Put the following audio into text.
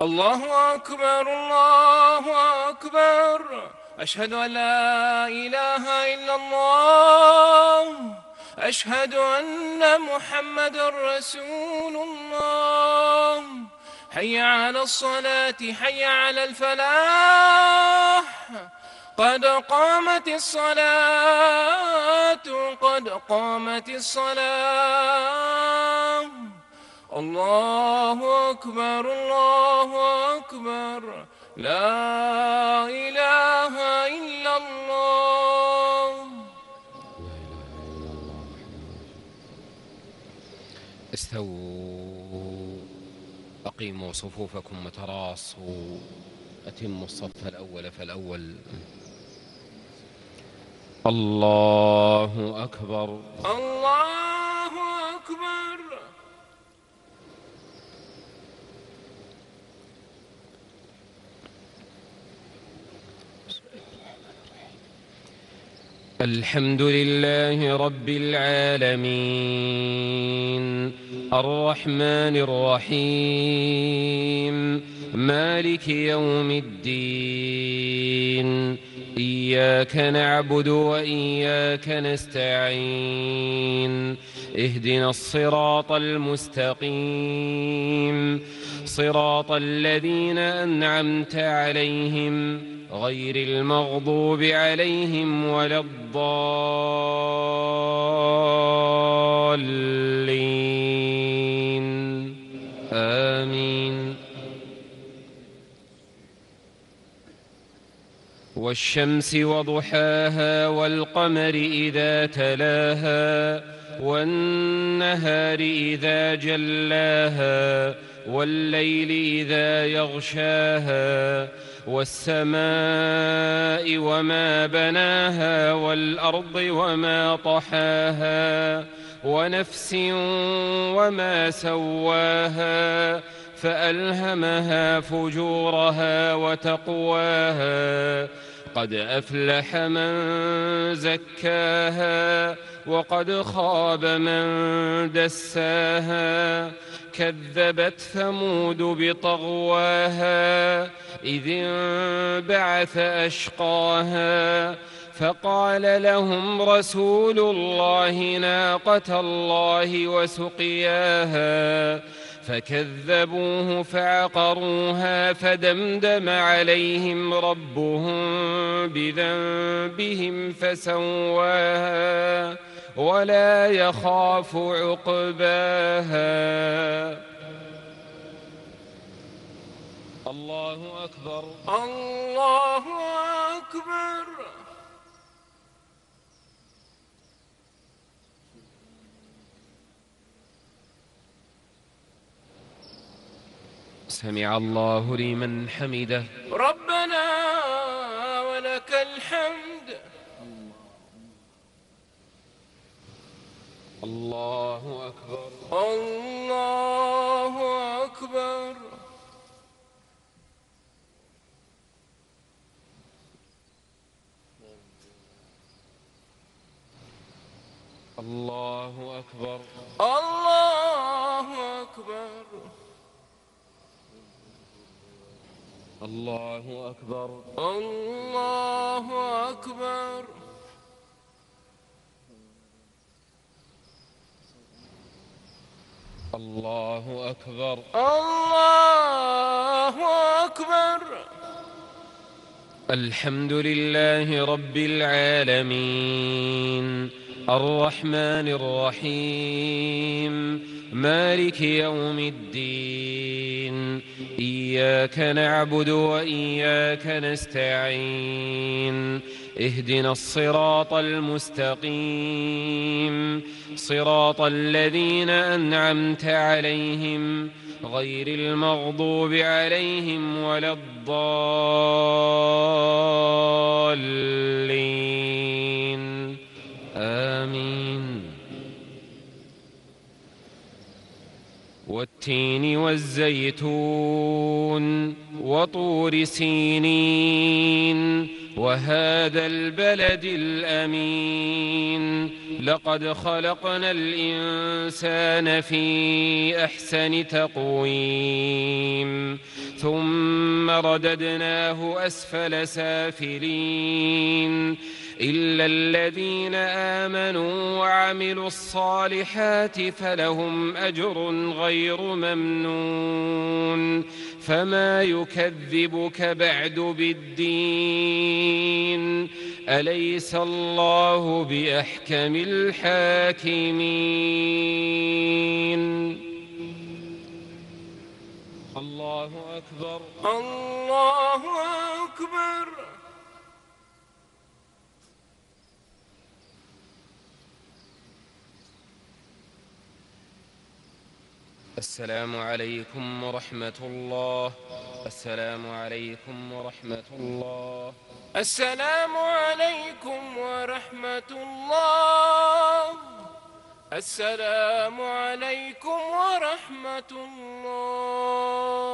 الله أكبر الله أكبر. أشهد أن لا إله إلا الله. أشهد أن محمد رسول الله. حي على الصلاة حي على الفلاح. قد قامت الصلاة قد قامت الصلاة. الله أكبر الله أكبر. لا إله إلا الله. استووا، أقيموا صفوفكم وتراصوا، أتموا الصف الأول فالأول. الله أكبر الله أكبر. الحمد لله رب العالمين، الرحمن الرحيم، مالك يوم الدين. إياك نعبد وإياك نستعين. اهدنا الصراط المستقيم، صراط الذين أنعمت عليهم غير المغضوب عليهم ولا الضالين. آمين. والشمس وضحاها والقمر إذا تلاها والنهار إذا جلاها والليل إذا يغشاها والسماء وما بناها والأرض وما طحاها ونفس وما سواها فألهمها فجورها وتقواها. قد أفلح من زكاها وقد خاب من دساها. كذبت ثمود بطغواها إذ انبعث أشقاها فقال لهم رسول الله ناقة الله وسقياها فكذبوه فعقروها فدمدم عليهم ربهم بذنبهم فسواها ولا يخاف عقباها. الله أكبر الله أكبر. سمع الله لمن حمده. ربنا ولك الحمد. الله أكبر الله أكبر. الله أكبر الله أكبر. الله أكبر الله أكبر. الله أكبر الله أكبر. الحمد لله رب العالمين، الرحمن الرحيم، مالك يوم الدين. إياك نعبد وإياك نستعين. اهدنا الصراط المستقيم، صراط الذين أنعمت عليهم غير المغضوب عليهم ولا الضالين. آمين. والتين والزيتون وطور سينين وهذا البلد الأمين. لقد خلقنا الإنسان في أحسن تقويم ثم رددناه أسفل سافلين إلا الذين آمنوا وعملوا الصالحات فلهم أجر غير ممنون فما يكذبك بعد بالدين أليس الله بأحكم الحاكمين الله أكبر الله أكبر. السلام عليكم ورحمة الله. السلام عليكم ورحمة الله. السلام عليكم ورحمة الله. السلام عليكم ورحمة الله.